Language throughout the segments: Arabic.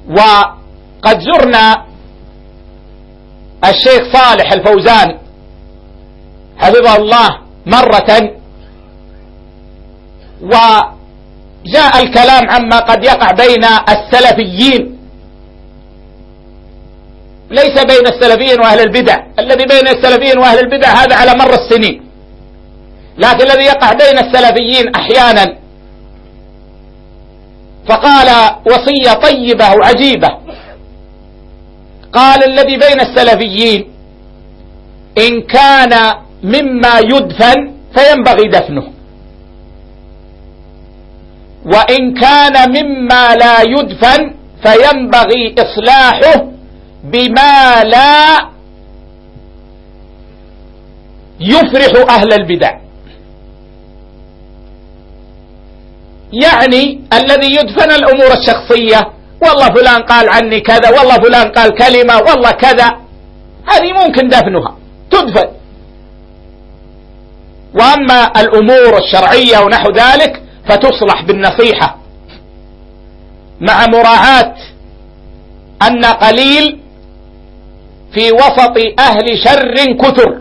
وقد زرنا الشيخ صالح الفوزان حفظه الله مرة، وجاء الكلام عما قد يقع بين السلفيين، ليس بين السلفيين وأهل البدع. الذي بين السلفيين وأهل البدع هذا على مر السنين، لكن الذي يقع بين السلفيين أحيانا. فقال وصية طيبة وعجيبة، قال الذي بين السلفيين إن كان مما يدفن فينبغي دفنه، وإن كان مما لا يدفن فينبغي إصلاحه بما لا يفرح أهل البدع. يعني الذي يدفن الأمور الشخصية، والله فلان قال عني كذا، والله فلان قال كلمة، والله كذا، هذه ممكن دفنها تدفن. وأما الأمور الشرعية ونحو ذلك فتصلح بالنصيحة، مع مراعاة أن قليل في وسط أهل شر كثر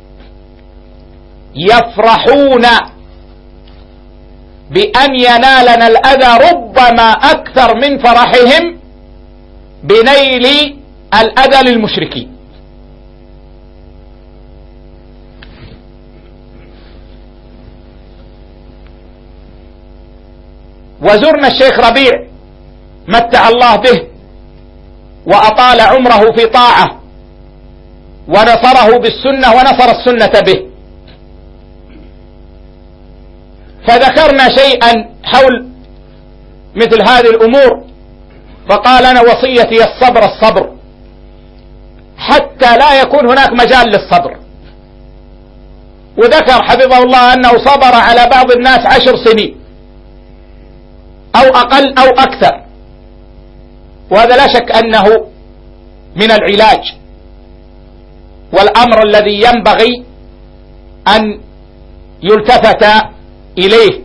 يفرحون بأن ينالنا الأذى ربما أكثر من فرحهم بنيل الأذى للمشركين. وزرنا الشيخ ربيع متع الله به وأطال عمره في طاعة، ونصره بالسنة ونصر السنة به. فذكرنا شيئا حول مثل هذه الأمور، فقال أنا وصيتي الصبر حتى لا يكون هناك مجال للصبر. وذكر حفظه الله أنه صبر على بعض الناس 10 سنين أو أقل أو أكثر، وهذا لا شك أنه من العلاج والأمر الذي ينبغي أن يلتفت إليه.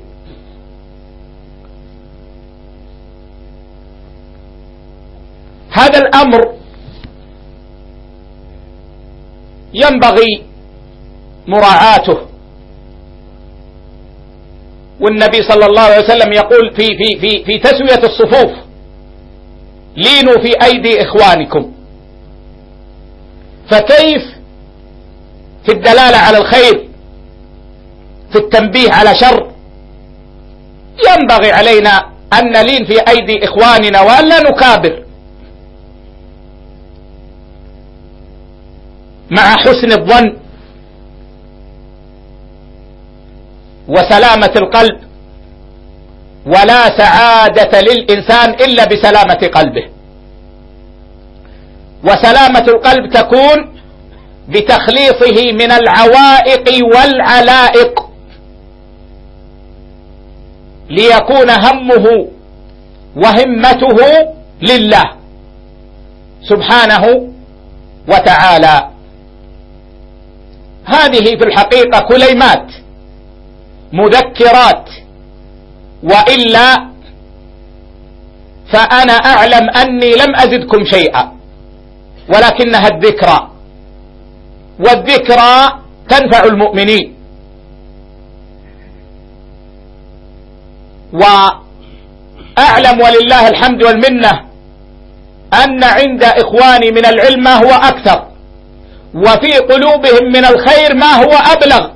هذا الأمر ينبغي مراعاته، والنبي صلى الله عليه وسلم يقول في تسوية الصفوف لينوا في أيدي إخوانكم. فكيف في الدلالة على الخير، في التنبيه على شر، ينبغي علينا أن نلين في أيدي إخواننا وأن لا نكابر، مع حسن الظن وسلامة القلب. ولا سعادة للإنسان إلا بسلامة قلبه، وسلامة القلب تكون بتخليصه من العوائق والعلائق، ليكون همه وهمته لله سبحانه وتعالى. هذه في الحقيقة كليمات مذكرات، وإلا فأنا أعلم أني لم أزدكم شيئا، ولكنها الذكرى، والذكرى تنفع المؤمنين. وأعلم ولله الحمد والمنة أن عند إخواني من العلم ما هو أكثر، وفي قلوبهم من الخير ما هو أبلغ،